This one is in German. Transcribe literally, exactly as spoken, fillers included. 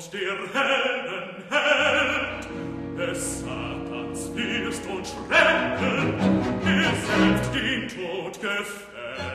und der Helden Held, des Satans Fürst und Schrecken, der selbst den Tod gefällt.